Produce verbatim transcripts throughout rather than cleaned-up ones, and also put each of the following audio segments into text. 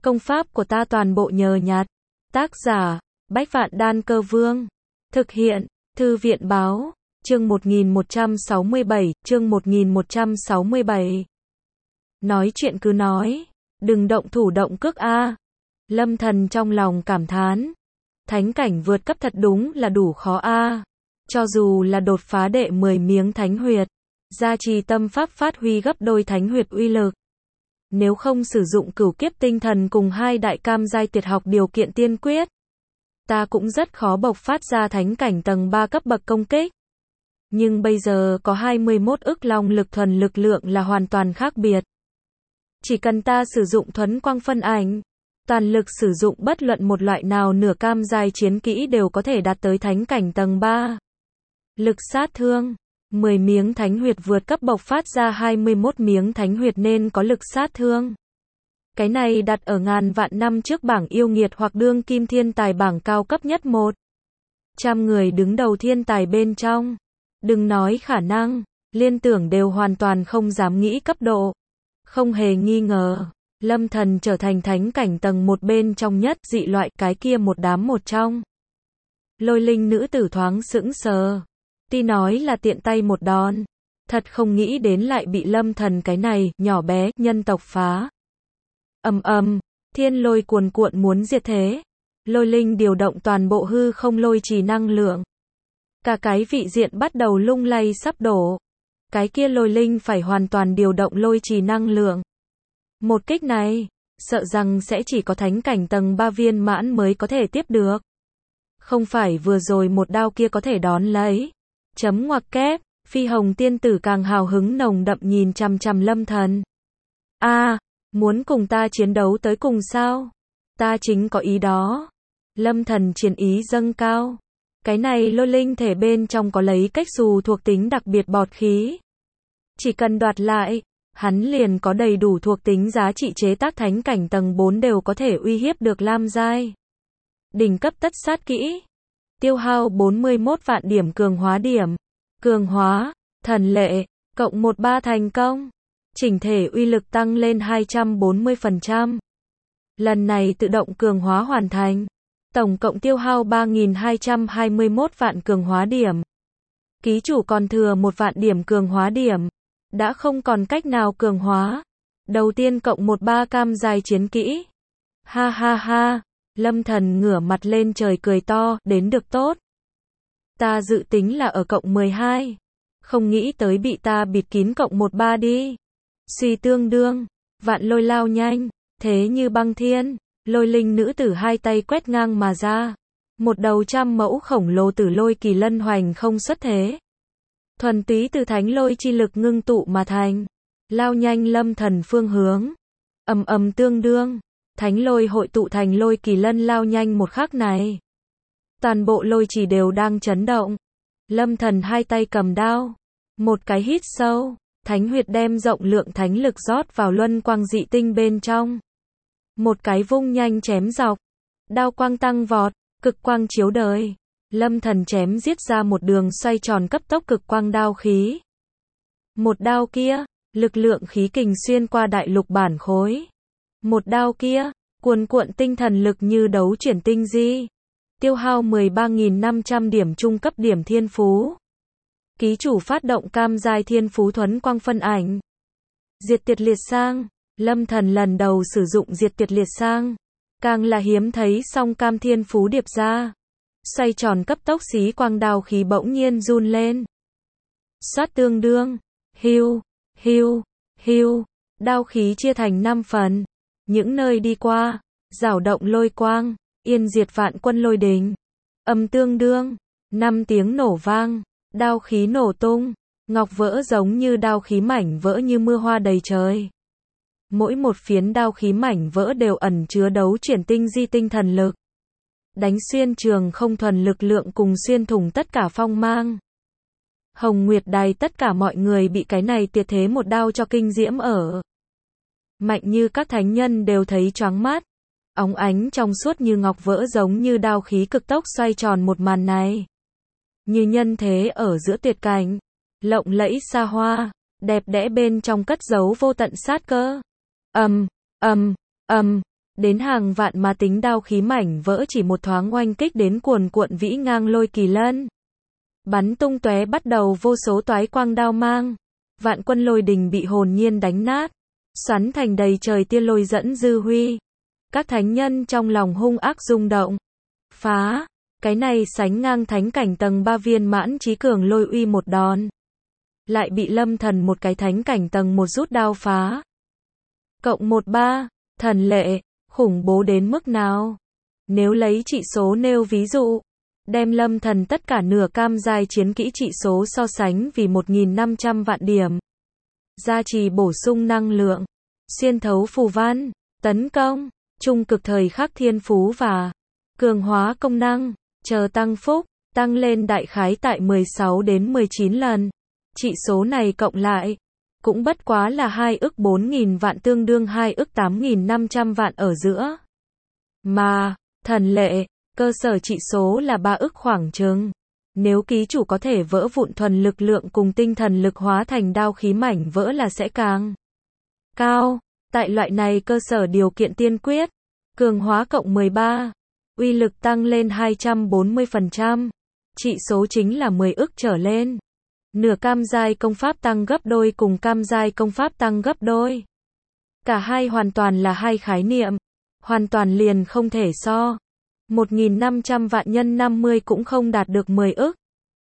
Công pháp của ta toàn bộ nhờ nhặt. Tác giả, Bách Vạn Đan Cơ Vương. Thực hiện, Thư viện Báo. Chương một nghìn một trăm sáu mươi bảy, chương một nghìn một trăm sáu mươi bảy. Nói chuyện cứ nói, đừng động thủ động cước a. Lâm Thần trong lòng cảm thán. Thánh cảnh vượt cấp thật đúng là đủ khó a. Cho dù là đột phá đệ mười miếng thánh huyệt, gia trì tâm pháp phát huy gấp đôi thánh huyệt uy lực. Nếu không sử dụng cửu kiếp tinh thần cùng hai đại cam giai tuyệt học điều kiện tiên quyết, ta cũng rất khó bộc phát ra thánh cảnh tầng ba cấp bậc công kích. Nhưng bây giờ có hai mươi mốt ức long lực thuần lực lượng là hoàn toàn khác biệt. Chỉ cần ta sử dụng thuấn quang phân ảnh, toàn lực sử dụng bất luận một loại nào nửa cam giai chiến kỹ đều có thể đạt tới thánh cảnh tầng ba. Lực sát thương, mười miếng thánh huyệt vượt cấp bộc phát ra hai mươi mốt miếng thánh huyệt nên có lực sát thương. Cái này đặt ở ngàn vạn năm trước bảng yêu nghiệt hoặc đương kim thiên tài bảng cao cấp nhất một trăm người đứng đầu thiên tài bên trong. Đừng nói khả năng, liên tưởng đều hoàn toàn không dám nghĩ cấp độ. Không hề nghi ngờ, Lâm Thần trở thành thánh cảnh tầng một bên trong nhất dị loại, cái kia một đám một trong. Lôi Linh nữ tử thoáng sững sờ. Tuy nói là tiện tay một đòn, thật không nghĩ đến lại bị Lâm Thần cái này nhỏ bé nhân tộc phá. Ầm ầm, thiên lôi cuồn cuộn muốn diệt thế. Lôi Linh điều động toàn bộ hư không lôi trì năng lượng. Cả cái vị diện bắt đầu lung lay sắp đổ. Cái kia Lôi Linh phải hoàn toàn điều động lôi trì năng lượng. Một kích này, sợ rằng sẽ chỉ có thánh cảnh tầng ba viên mãn mới có thể tiếp được. Không phải vừa rồi một đao kia có thể đón lấy. Chấm ngoặc kép, Phi Hồng tiên tử càng hào hứng nồng đậm nhìn chằm chằm Lâm Thần. A, à, muốn cùng ta chiến đấu tới cùng sao? Ta chính có ý đó. Lâm Thần chiến ý dâng cao. Cái này lôi linh thể bên trong có lấy cách xù thuộc tính đặc biệt bọt khí. Chỉ cần đoạt lại, hắn liền có đầy đủ thuộc tính giá trị chế tác thánh cảnh tầng bốn đều có thể uy hiếp được lam giai. Đỉnh cấp tất sát kỹ. Tiêu hao bốn mươi mốt vạn điểm cường hóa điểm. Cường hóa, thần lệ, cộng mười ba thành công. Chỉnh thể uy lực tăng lên hai trăm bốn mươi phần trăm. Lần này tự động cường hóa hoàn thành. Tổng cộng tiêu hao ba nghìn hai trăm hai mươi mốt vạn cường hóa điểm. Ký chủ còn thừa một vạn điểm cường hóa điểm. Đã không còn cách nào cường hóa. Đầu tiên cộng mười ba cam giai chiến kỹ. Ha ha ha. Lâm Thần ngửa mặt lên trời cười to, đến được tốt. Ta dự tính là ở cộng mười hai. Không nghĩ tới bị ta bịt kín cộng mười ba đi. Suy tương đương, vạn lôi lao nhanh, thế như băng thiên. Lôi linh nữ tử hai tay quét ngang mà ra. Một đầu trăm mẫu khổng lồ tử lôi kỳ lân hoành không xuất thế. Thuần túy từ thánh lôi chi lực ngưng tụ mà thành. Lao nhanh Lâm Thần phương hướng. Ầm ầm tương đương. Thánh lôi hội tụ thành lôi kỳ lân lao nhanh một khắc này. Toàn bộ lôi trì đều đang chấn động. Lâm Thần hai tay cầm đao. Một cái hít sâu. Thánh huyệt đem rộng lượng thánh lực rót vào luân quang dị tinh bên trong. Một cái vung nhanh chém dọc. Đao quang tăng vọt. Cực quang chiếu đời. Lâm Thần chém giết ra một đường xoay tròn cấp tốc cực quang đao khí. Một đao kia. Lực lượng khí kình xuyên qua đại lục bản khối. Một đao kia, cuồn cuộn tinh thần lực như đấu chuyển tinh di. Tiêu hao mười ba nghìn năm trăm điểm trung cấp điểm thiên phú. Ký chủ phát động cam giai thiên phú thuấn quang phân ảnh. Diệt tuyệt liệt sang. Lâm Thần lần đầu sử dụng diệt tuyệt liệt sang. Càng là hiếm thấy song cam thiên phú điệp ra. Xoay tròn cấp tốc xí quang đao khí bỗng nhiên run lên. Xoát tương đương. Hiu, hiu, hiu. Đao khí chia thành năm phần. Những nơi đi qua, rảo động lôi quang, yên diệt vạn quân lôi đình. Âm tương đương, năm tiếng nổ vang, đao khí nổ tung, ngọc vỡ giống như đao khí mảnh vỡ như mưa hoa đầy trời. Mỗi một phiến đao khí mảnh vỡ đều ẩn chứa đấu chuyển tinh di tinh thần lực. Đánh xuyên trường không thuần lực lượng cùng xuyên thủng tất cả phong mang. Hồng Nguyệt Đài tất cả mọi người bị cái này tuyệt thế một đao cho kinh diễm ở. Mạnh như các thánh nhân đều thấy choáng mắt. Óng ánh trong suốt như ngọc vỡ giống như đao khí cực tốc xoay tròn một màn này. Như nhân thế ở giữa tuyệt cảnh. Lộng lẫy xa hoa, đẹp đẽ bên trong cất giấu vô tận sát cơ. Ầm, ầm, ầm, Đến hàng vạn mà tính đao khí mảnh vỡ chỉ một thoáng oanh kích đến cuồn cuộn vĩ ngang lôi kỳ lân. Bắn tung tóe bắt đầu vô số toái quang đao mang. Vạn quân lôi đình bị hồn nhiên đánh nát. Xoắn thành đầy trời tia lôi dẫn dư huy. Các thánh nhân trong lòng hung ác rung động. Phá! Cái này sánh ngang thánh cảnh tầng ba viên mãn trí cường lôi uy một đòn. Lại bị Lâm Thần một cái thánh cảnh tầng một rút đao phá. Cộng một ba, thần lệ, khủng bố đến mức nào? Nếu lấy trị số nêu ví dụ, đem Lâm Thần tất cả nửa cam giai chiến kỹ trị số so sánh vì một nghìn năm trăm vạn điểm. Gia trì bổ sung năng lượng, xuyên thấu phù văn, tấn công, trung cực thời khắc thiên phú và cường hóa công năng, chờ tăng phúc, tăng lên đại khái tại mười sáu đến mười chín lần. Trị số này cộng lại, cũng bất quá là hai ức bốn nghìn vạn tương đương hai ức tám nghìn năm trăm vạn ở giữa. Mà, thần lệ, cơ sở trị số là ba ức khoảng chừng. Nếu ký chủ có thể vỡ vụn thuần lực lượng cùng tinh thần lực hóa thành đao khí mảnh vỡ là sẽ càng cao. Tại loại này cơ sở điều kiện tiên quyết, cường hóa cộng mười ba, uy lực tăng lên hai trăm bốn mươi phần trăm, trị số chính là mười ức trở lên. Nửa cam giai công pháp tăng gấp đôi cùng cam giai công pháp tăng gấp đôi. Cả hai hoàn toàn là hai khái niệm, hoàn toàn liền không thể so. một nghìn năm trăm vạn nhân năm mươi cũng không đạt được mười ức.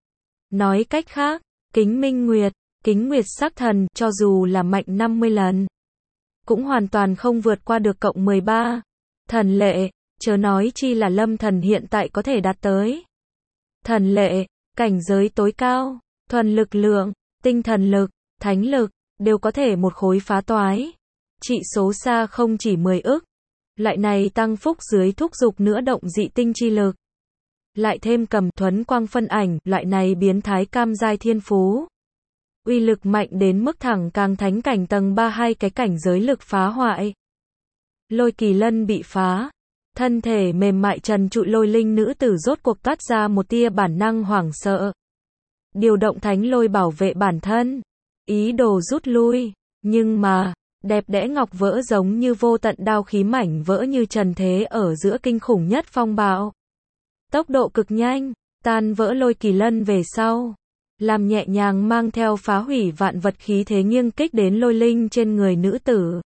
Nói cách khác, Kính Minh Nguyệt, Kính Nguyệt Sắc Thần, cho dù là mạnh năm mươi lần, cũng hoàn toàn không vượt qua được cộng mười ba. Thần lệ, chớ nói chi là Lâm Thần hiện tại có thể đạt tới. Thần lệ, cảnh giới tối cao, thuần lực lượng, tinh thần lực, thánh lực, đều có thể một khối phá toái. Trị số xa không chỉ mười ức. Loại này tăng phúc dưới thúc dục nữa động dị tinh chi lực. Lại thêm cầm thuấn quang phân ảnh, loại này biến thái cam giai thiên phú. Uy lực mạnh đến mức thẳng càng thánh cảnh tầng ba hai cái cảnh giới lực phá hoại. Lôi kỳ lân bị phá. Thân thể mềm mại trần trụi lôi linh nữ tử rốt cuộc toát ra một tia bản năng hoảng sợ. Điều động thánh lôi bảo vệ bản thân. Ý đồ rút lui. Nhưng mà, đẹp đẽ ngọc vỡ giống như vô tận đao khí mảnh vỡ như trần thế ở giữa kinh khủng nhất phong bạo. Tốc độ cực nhanh, tan vỡ lôi kỳ lân về sau. Làm nhẹ nhàng mang theo phá hủy vạn vật khí thế nghiêng kích đến lôi linh trên người nữ tử.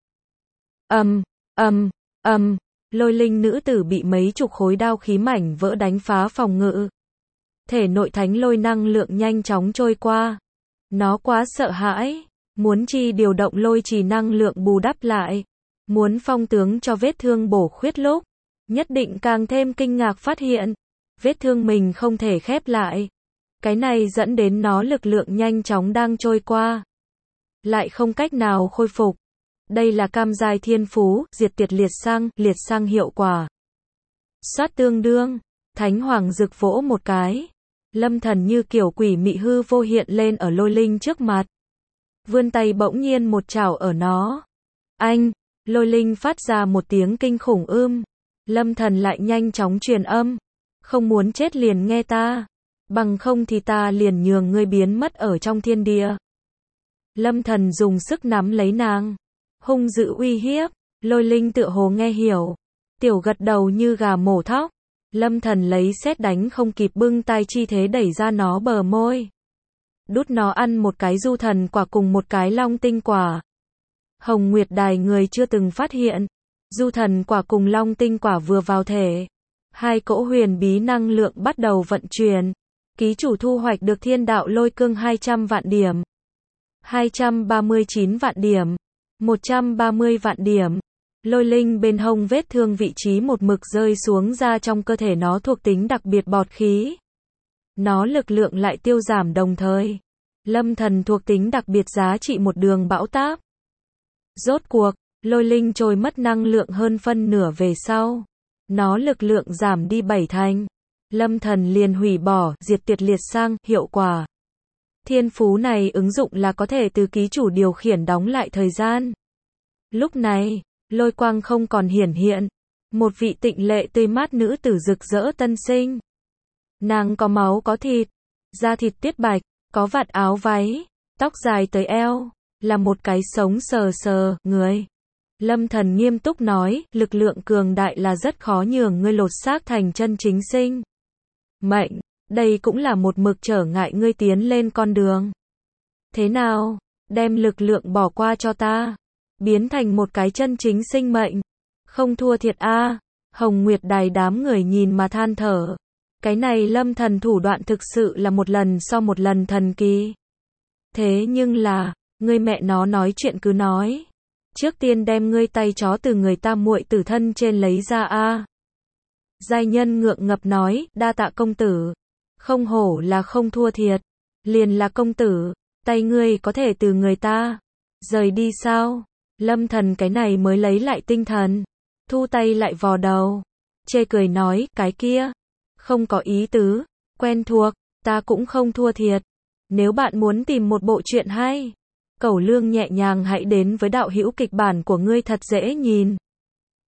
Ầm, ầm, ầm, lôi linh nữ tử bị mấy chục khối đao khí mảnh vỡ đánh phá phòng ngự. Thể nội thánh lôi năng lượng nhanh chóng trôi qua. Nó quá sợ hãi, muốn chi điều động lôi trì năng lượng bù đắp lại. Muốn phong tướng cho vết thương bổ khuyết lúc, nhất định càng thêm kinh ngạc phát hiện, vết thương mình không thể khép lại. Cái này dẫn đến nó lực lượng nhanh chóng đang trôi qua, lại không cách nào khôi phục. Đây là cam giai thiên phú, diệt tiệt liệt sang, liệt sang hiệu quả. Soát tương đương, thánh hoàng rực vỗ một cái. Lâm Thần như kiểu quỷ mị hư vô hiện lên ở lôi linh trước mặt. Vươn tay bỗng nhiên một chảo ở nó. Anh, lôi linh phát ra một tiếng kinh khủng ưm. Lâm Thần lại nhanh chóng truyền âm. Không muốn chết liền nghe ta. Bằng không thì ta liền nhường ngươi biến mất ở trong thiên địa. Lâm Thần dùng sức nắm lấy nàng. Hung dữ uy hiếp. Lôi linh tựa hồ nghe hiểu. Tiểu gật đầu như gà mổ thóc. Lâm Thần lấy sét đánh không kịp bưng tay chi thế đẩy ra nó bờ môi. Đút nó ăn một cái du thần quả cùng một cái long tinh quả. Hồng Nguyệt Đài người chưa từng phát hiện. Du thần quả cùng long tinh quả vừa vào thể. Hai cỗ huyền bí năng lượng bắt đầu vận chuyển. Ký chủ thu hoạch được thiên đạo lôi cương hai trăm vạn điểm. hai trăm ba mươi chín vạn điểm. một trăm ba mươi vạn điểm. Lôi linh bên hông vết thương vị trí một mực rơi xuống ra trong cơ thể nó thuộc tính đặc biệt bọt khí. Nó lực lượng lại tiêu giảm đồng thời. Lâm Thần thuộc tính đặc biệt giá trị một đường bão táp. Rốt cuộc, lôi linh trôi mất năng lượng hơn phân nửa về sau. Nó lực lượng giảm đi bảy thành. Lâm Thần liền hủy bỏ, diệt tiệt liệt sang, hiệu quả. Thiên phú này ứng dụng là có thể từ ký chủ điều khiển đóng lại thời gian. Lúc này, lôi quang không còn hiển hiện. Một vị tịnh lệ tươi mát nữ tử rực rỡ tân sinh. Nàng có máu có thịt, da thịt tiết bạch, có vạt áo váy, tóc dài tới eo, là một cái sống sờ sờ, người. Lâm Thần nghiêm túc nói, lực lượng cường đại là rất khó nhường ngươi lột xác thành chân chính sinh mệnh, đây cũng là một mực trở ngại ngươi tiến lên con đường. Thế nào, đem lực lượng bỏ qua cho ta, biến thành một cái chân chính sinh mệnh, không thua thiệt a. À. Hồng Nguyệt Đài đám người nhìn mà than thở. Cái này Lâm Thần thủ đoạn thực sự là một lần so một lần thần kỳ. Thế nhưng là, ngươi mẹ nó nói chuyện cứ nói. Trước tiên đem ngươi tay chó từ người ta muội tử thân trên lấy ra a. À. Giai nhân ngượng ngập nói, đa tạ công tử. Không hổ là không thua thiệt. Liền là công tử, tay ngươi có thể từ người ta rời đi sao? Lâm Thần cái này mới lấy lại tinh thần. Thu tay lại vò đầu. Chê cười nói, cái kia. Không có ý tứ. Quen thuộc, ta cũng không thua thiệt. Nếu bạn muốn tìm một bộ truyện hay, Cẩu Lương nhẹ nhàng hãy đến với đạo hữu kịch bản của ngươi thật dễ nhìn.